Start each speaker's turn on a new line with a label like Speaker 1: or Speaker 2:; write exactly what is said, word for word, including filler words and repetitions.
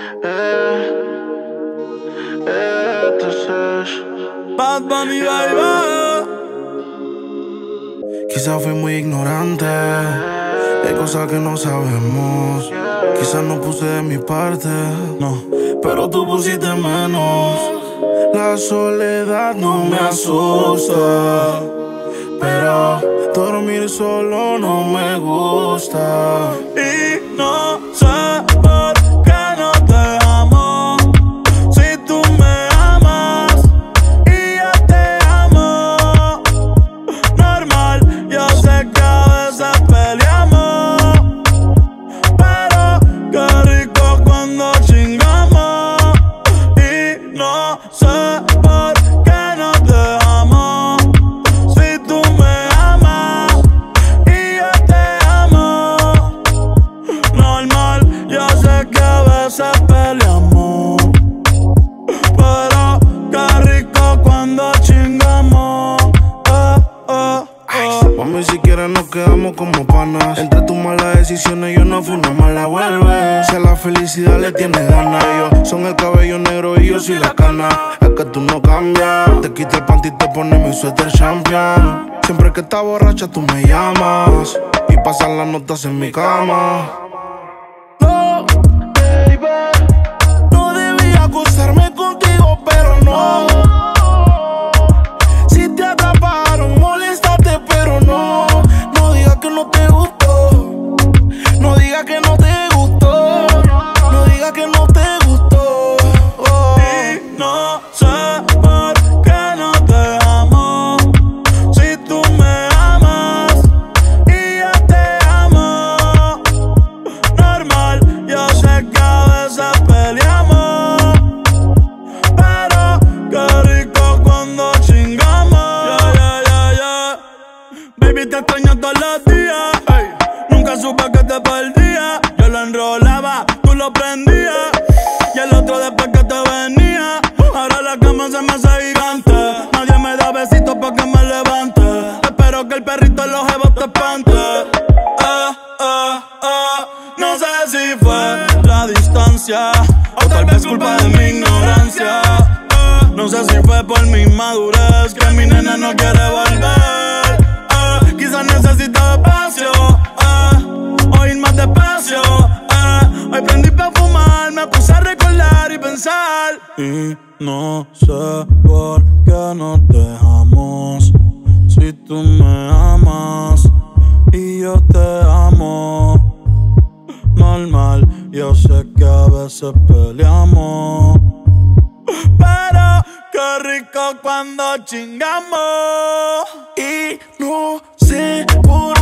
Speaker 1: Eh, eh, entonces,
Speaker 2: Bad Bunny, baby.
Speaker 3: Quizás fui muy ignorante, hay cosas que no sabemos. Quizás no puse de mi parte, no, pero tú pusiste menos. La soledad no me asusta, pero dormir solo no me gusta.
Speaker 2: Y no sé por qué no te amo, si tú me amas y yo te amo. Normal, yo sé que a veces peleamos, pero qué rico cuando chingamos. Y no sé por qué no te amo, si tú me amas y yo te amo. Normal, yo sé que a veces peleamos, pero qué rico cuando chingamos. Eh, eh, eh.
Speaker 3: Mami, si quieres nos quedamos como panas. Entre tus malas decisiones yo no fui una mala vuelve. Si a la felicidad le tienes ganas, yo son el cabello negro y yo soy la cana. Es que tú no cambias, te quita el panty y te pone mi suéter champion. Siempre que estás borracha tú me llamas y pasan las notas en mi cama. No, baby, no debía acostarme contigo, pero no. Si te atraparon, moléstate, pero no. No digas que no te gustó, no digas que no te gustó, no digas que no te gustó. Oh.
Speaker 2: Y no sé por qué no te amo, si tú me amas y yo te amo. Normal, yo sé que a veces peleamos, pero qué rico cuando chingamos. Yeah, yeah, yeah, yeah. Baby, te extraño todos los días, ey. Nunca supe que te perdía. Yo lo enrolaba, tú lo prendías, y el otro después que te venía. Ahora la cama se me hace gigante, nadie me da besitos pa' que me levante. Espero que el perrito en los jevos te espante. Eh, eh, eh. No sé si fue la distancia o tal vez culpa de mi ignorancia. Eh, no sé si fue por mi madurez que mi nena no quiere volver. Eh, quizás necesita espacio, eh, o ir más despacio. Eh, hoy prendí pa' fumar, me puse a recordar y pensar. Y no sé por qué nos dejamos, si tú me amas y yo te amo. Normal, yo sé que a veces peleamos, pero qué rico cuando chingamos.
Speaker 3: Y no sé por